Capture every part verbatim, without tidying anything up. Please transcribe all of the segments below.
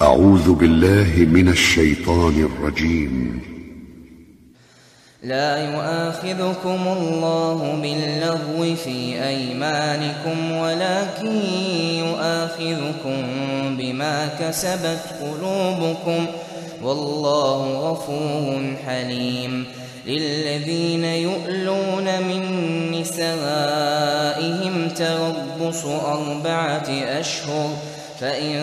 أعوذ بالله من الشيطان الرجيم. لا يؤاخذكم الله باللغو في أيمانكم ولكن يؤاخذكم بما كسبت قلوبكم والله غفور حليم. للذين يؤلون من نسائهم تربص أربعة أشهر فإن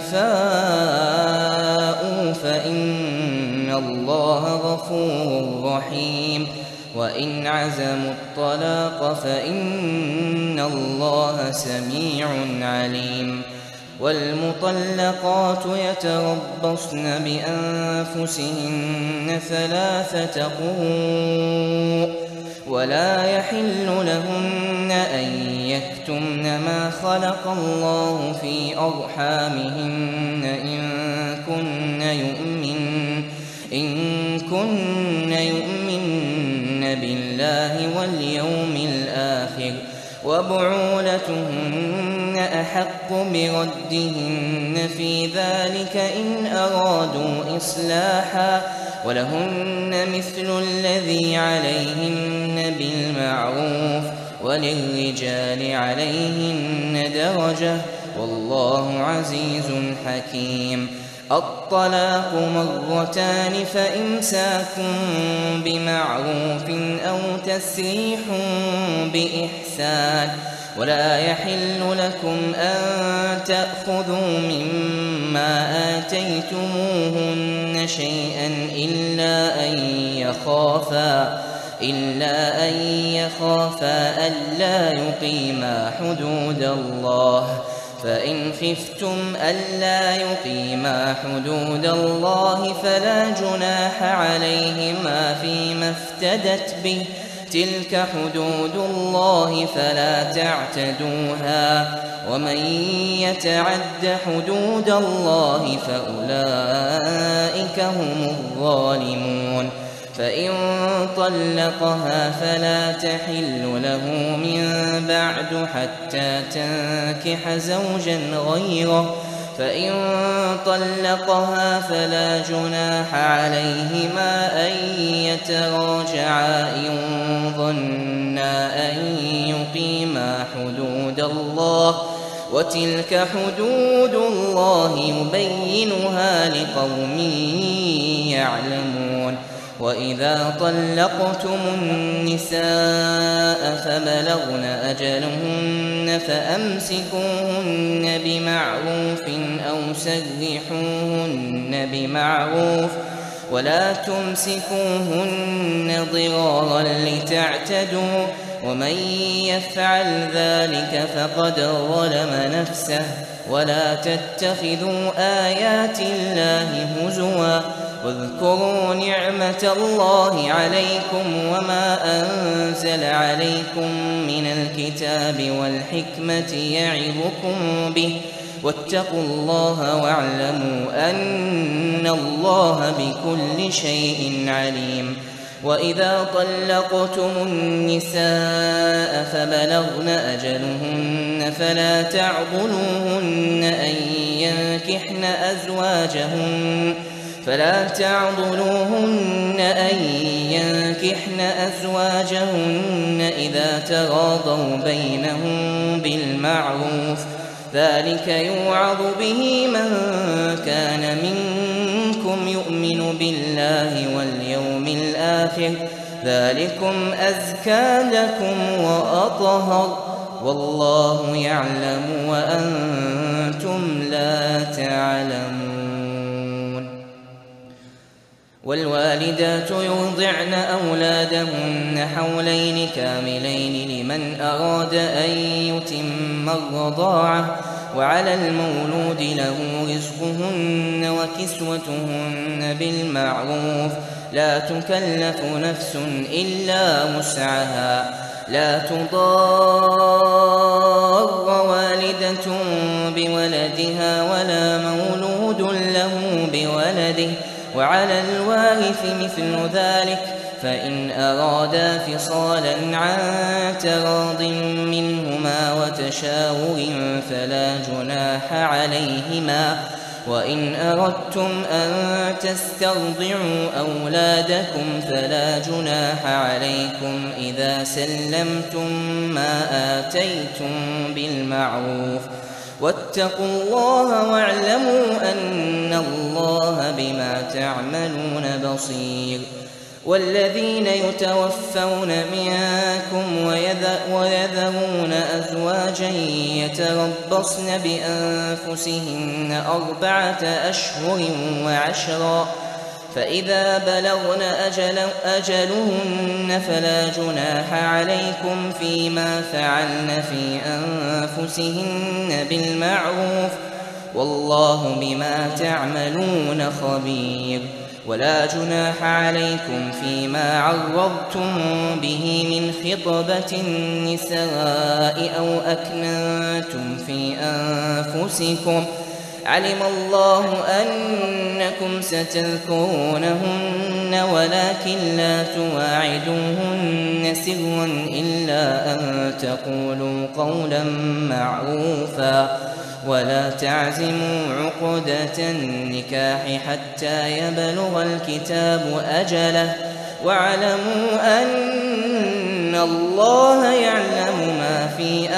فاءوا فإن الله غفور رحيم. وإن عزموا الطلاق فإن الله سميع عليم. والمطلقات يتربصن بأنفسهن ثلاثة قروء ولا يحل لهن أن يكتمن ما خلق الله في أرحامهن إن كن يؤمن إن كن يؤمن بالله واليوم الآخر وبعولتهن أحق بردهن في ذلك إن أرادوا إصلاحا ولهن مثل الذي عليهن بالمعروف وللرجال عليهن درجة والله عزيز حكيم. الطلاق مرتان فإمساك بمعروف أو تسريح بإحسان ولا يحل لكم أن تأخذوا مما آتيتموهن شيئا إلا أن يخافا إلا أن يخافا ألا يقيما حدود الله فإن خفتم ألا يقيما حدود الله فلا جناح عليهما فيما افتدت به تلك حدود الله فلا تعتدوها ومن يتعد حدود الله فأولئك هم الظالمون. فإن طلقها فلا تحل له من بعد حتى تنكح زوجا غيره فإن طلقها فلا جناح عليهما أن يتراجعا إن ظنا أن يقيما حدود الله وتلك حدود الله يبينها لقوم يعلمون. وإذا طلقتم النساء فبلغن أجلهن فأمسكوهن بمعروف أو سرحوهن بمعروف ولا تمسكوهن ضرارا لتعتدوا ومن يفعل ذلك فقد ظلم نفسه. ولا تتخذوا آيات الله هزوا واذكروا نعمة الله عليكم وما أنزل عليكم من الكتاب والحكمة يعظكم به واتقوا الله واعلموا أن الله بكل شيء عليم. وإذا طلقتم النساء فبلغن أجلهن فلا تعضلوهن أن ينكحن أزواجهن فلا تعضلوهن أن ينكحن أزواجهن إذا تراضوا بينهم بالمعروف ذلك يوعظ به من كان منكم يؤمن بالله واليوم الآخر ذلكم أزكى لكم وأطهر والله يعلم وأنتم لا تعلمون. والوالدات يرضعن أولادهن حولين كاملين لمن أراد أن يتم الرضاعة وعلى المولود له رزقهن وكسوتهن بالمعروف لا تكلف نفس إلا وسعها لا تضار والدة بولدها ولا مولود له بولده وعلى الوارث مثل ذلك فإن أرادا فصالا عن تراض منهما وتشاور فلا جناح عليهما وإن أردتم أن تسترضعوا أولادكم فلا جناح عليكم إذا سلمتم ما آتيتم بالمعروف واتقوا الله واعلموا أن الله بما تعملون بصير. والذين يتوفون منكم ويذرون أزواجا يتربصن بأنفسهن أربعة أشهر وعشرا فإذا بلغن أجل أجلهن فلا جناح عليكم فيما فعلن في أنفسهن بالمعروف والله بما تعملون خبير. ولا جناح عليكم فيما عرضتم به من خطبة النساء أو أكننتم في أنفسكم علم الله أنكم ستذكرونهن ولكن لا تواعدوهن سرا إلا أن تقولوا قولا معروفا ولا تعزموا عقدة النكاح حتى يبلغ الكتاب أجله واعلموا أن الله يعلم ما في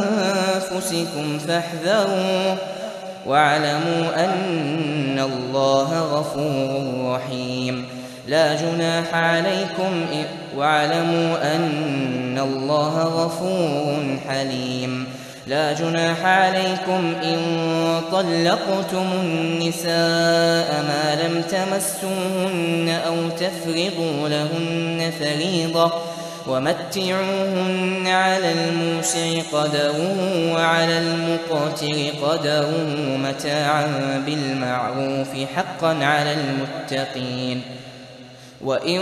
أنفسكم فاحذروا واعلموا أن الله غفور رحيم. لا جناح عليكم واعلموا أن الله غفور حليم. لا جناح عليكم إن طلقتم النساء ما لم تمسوهن أو تفرضوا لهن فريضة ومتعوهن على الموسع قدره وعلى المقتر قدره متاعا بالمعروف حقا على المتقين. وإن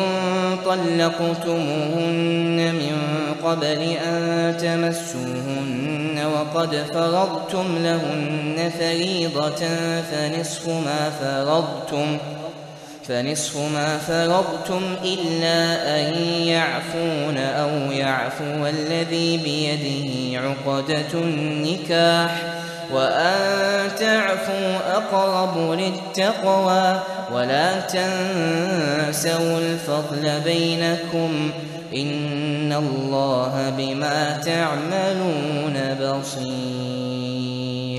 طلقتموهن من قبل أن تمسوهن وقد فرضتم لهن فريضة فنصف ما فرضتم فنصف ما فرضتم إلا أن يعفون أو يعفو الذي بيده عقدة النكاح وأن تعفوا أقرب للتقوى ولا تنسوا الفضل بينكم إن الله بما تعملون بصير.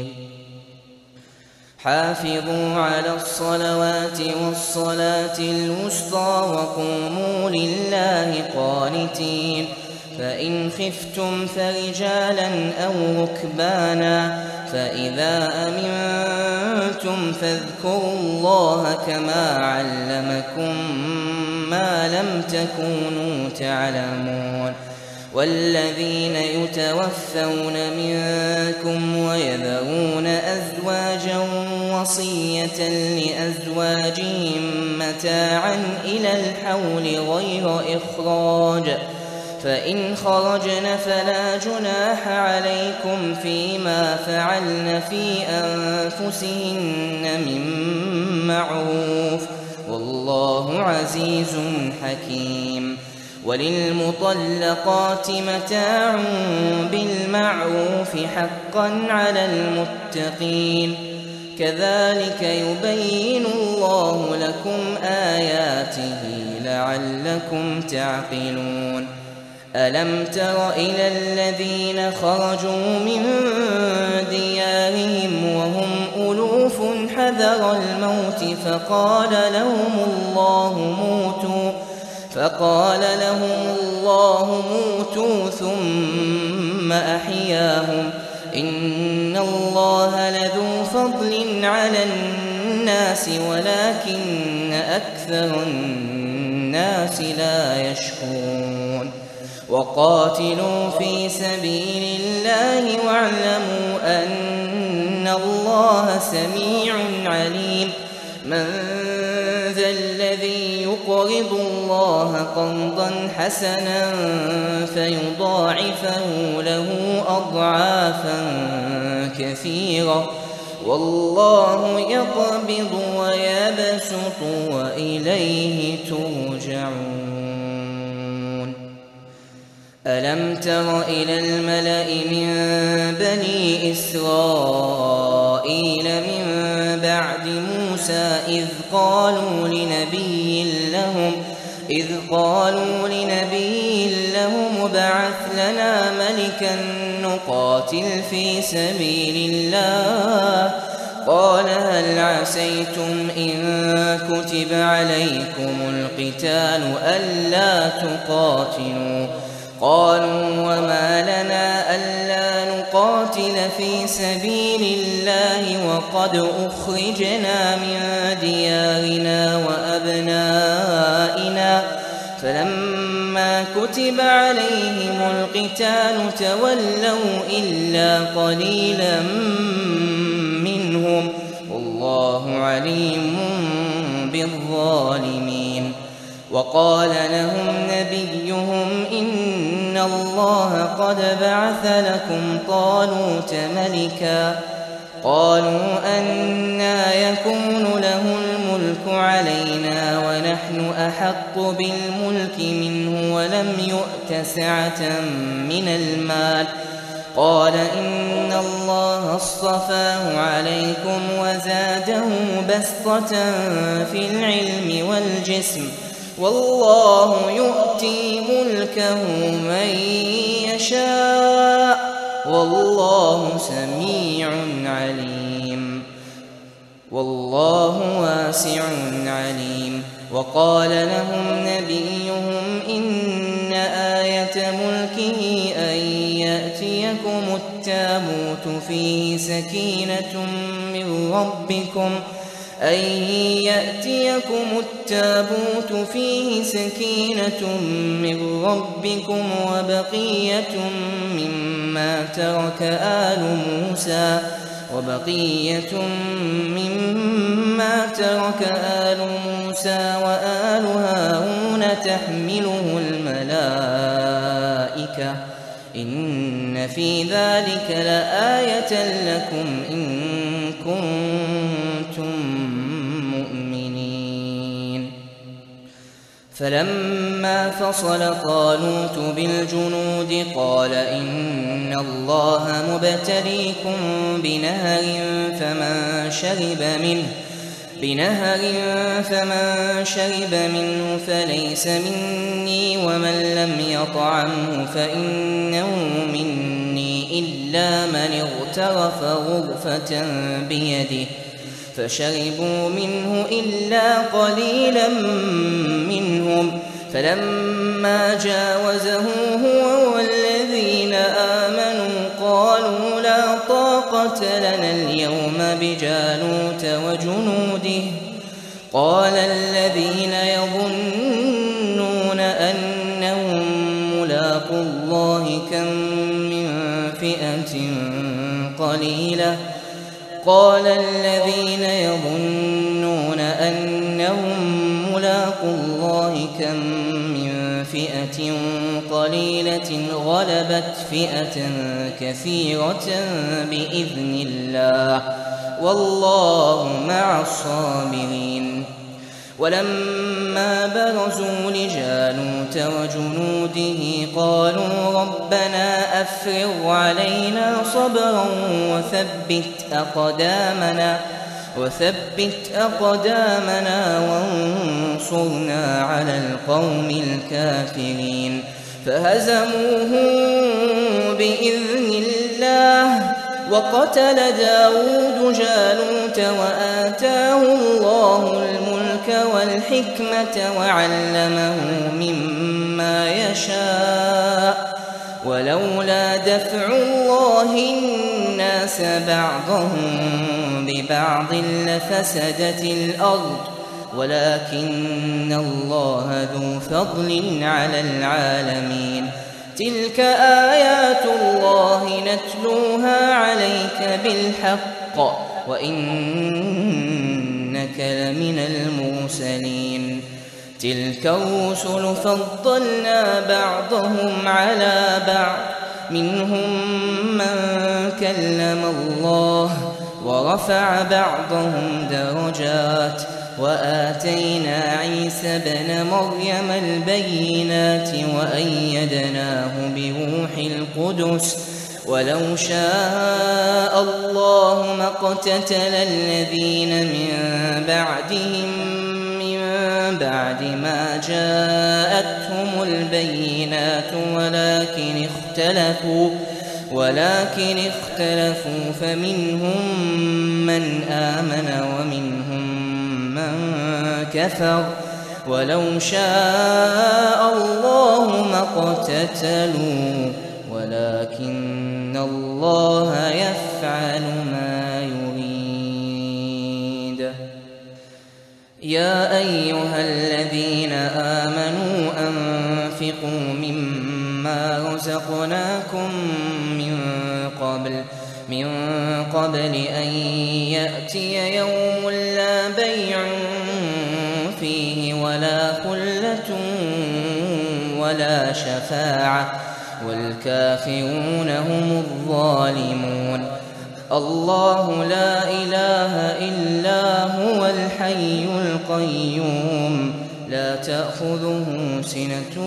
حافظوا على الصلوات والصلاة الوسطى وقوموا لله قانتين. فإن خفتم فرجالا أو ركبانا فإذا أمنتم فاذكروا الله كما علمكم ما لم تكونوا تعلمون. والذين يتوفون منكم ويذرون أزواجا وصية لأزواجهم متاعا إلى الحول غير إخراج فإن خرجن فلا جناح عليكم فيما فعلن في أنفسهن من معروف والله عزيز حكيم. وللمطلقات متاع بالمعروف حقا على المتقين كذلك يبين الله لكم آياته لعلكم تعقلون. ألم تر إلى الذين خرجوا من ديارهم وهم ألوف حذر الموت فقال لهم الله موتوا فقال لهم الله موتوا ثم أحياهم إن الله لذو فضل على الناس ولكن أكثر الناس لا يشكرون. وقاتلوا في سبيل الله واعلموا أن الله سميع عليم. من ذا الذي يقرض الله قرضا حسنا فيضاعفه له أضعافا كثيرة والله يقبض ويبسط وإليه ترجعون. ألم تر إلى الملأ من بني إسرائيل من بعد موسى إذ قالوا لنبي لهم إذ قالوا لنبي لهم ابعث لنا ملكا نقاتل في سبيل الله قال هل عسيتم إن كتب عليكم القتال ألا تقاتلوا قالوا وما لنا ألا نقاتل في سبيل الله وقد أخرجنا من ديارنا وأبنائنا فلما كتب عليهم القتال تولوا إلا قليلا منهم والله عليم بالظالمين وقال لهم نبيهم إن الله قد بعث لكم طالوت ملكا قالوا أنى يكون له الملك علينا ونحن أحق بالملك منه ولم يؤت سعة من المال قال إن الله اصطفاه عليكم وزاده بسطة في العلم والجسم والله يؤتي ملكه من يشاء والله سميع عليم والله واسع عليم وقال لهم نبيهم إن آية ملكه أن يأتيكم التابوت فيه سكينة من ربكم أن يأتيكم التابوت فيه سكينة من ربكم وبقية مما ترك آل موسى وبقية مما ترك آل موسى وآل هارون تحمله الملائكة إن في ذلك لآية لكم إن كنتم مؤمنين فلما فصل طالوت بالجنود قال إن الله مبتليكم بنهر فمن شرب منه بنهر فمن شرب منه فليس مني ومن لم يطعمه فإنه مني إلا من اغترف غرفة بيده فشربوا منه إلا قليلا منهم فلما جاوزه هو والذين آمنوا قالوا لا طاقة لنا اليوم بجالوت وجنوده قال الذين يظنون أنهم ملاقو الله كم من فئة قليلة قال الذين يظنون أنهم ملاقو الله كم من فئة قليلة غلبت فئة كثيرة بإذن الله والله مع الصابرين ولما برزوا لجالوت وجنوده قالوا ربنا أفرغ علينا صبرا وثبت أقدامنا وثبت أقدامنا وانصرنا على القوم الكافرين فهزموهم بإذن الله وقتل داود جالوت وآتاه الله الملك والحكمة وعلمه مما يشاء ولولا دفع الله الناس بعضهم ببعض لفسدت الأرض ولكن الله ذو فضل على العالمين تلك آيات الله نتلوها عليك بالحق وإنك لمن المرسلين تلك الرسل فضلنا بعضهم على بعض منهم من كلم الله ورفع بعضهم درجات وآتينا عيسى ابن مريم البينات وأيدناه بروح القدس ولو شاء الله ما اقتتل الذين من بعدهم من بعد ما جاءتهم البينات ولكن اختلفوا ولكن اختلفوا فمنهم من آمن ومنهم من كفر ولو شاء الله ما اقتتلوا ولكن الله يفعل ما يريد. يا أيها الذين آمنوا أنفقوا مما رزقناكم من قبل من قبل أن يأتي يوم لا بيع فيه ولا خلة ولا شفاعة والكافرون هم الظالمون. الله لا إله إلا هو الحي القيوم لا تأخذه سنة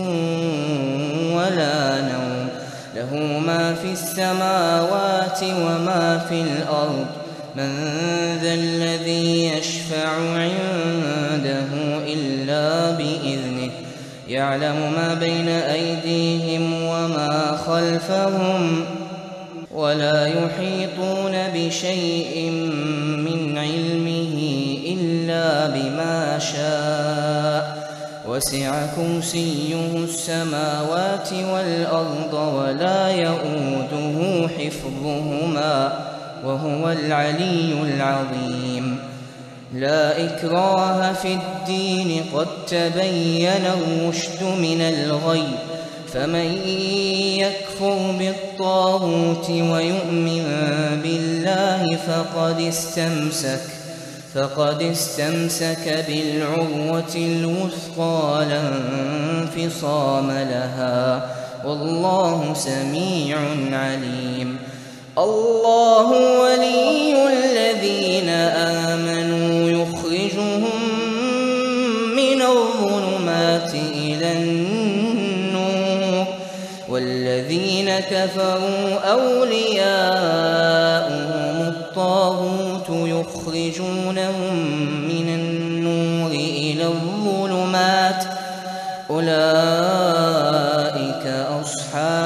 ولا نوم له ما في السماوات وما في الأرض من ذا الذي يشفع عنده إلا بإذنه يعلم ما بين أيديهم وما خلفهم ولا يحيطون بشيء من علمه إلا بما شاء وسع كرسيه السماوات والأرض ولا يئوده حفظهما وهو العلي العظيم. لا إكراه في الدين قد تبين الرشد من الغي فمن يكفر بالطاغوت ويؤمن بالله فقد استمسك فقد استمسك بالعروة الوثقى لا انفصام لها والله سميع عليم. الله ولي الذين آمنوا يخرجهم من الظلمات إلى النور والذين كفروا أولياؤهم الطاغوت يخرجونهم من النور إلى الظلمات أولئك أصحاب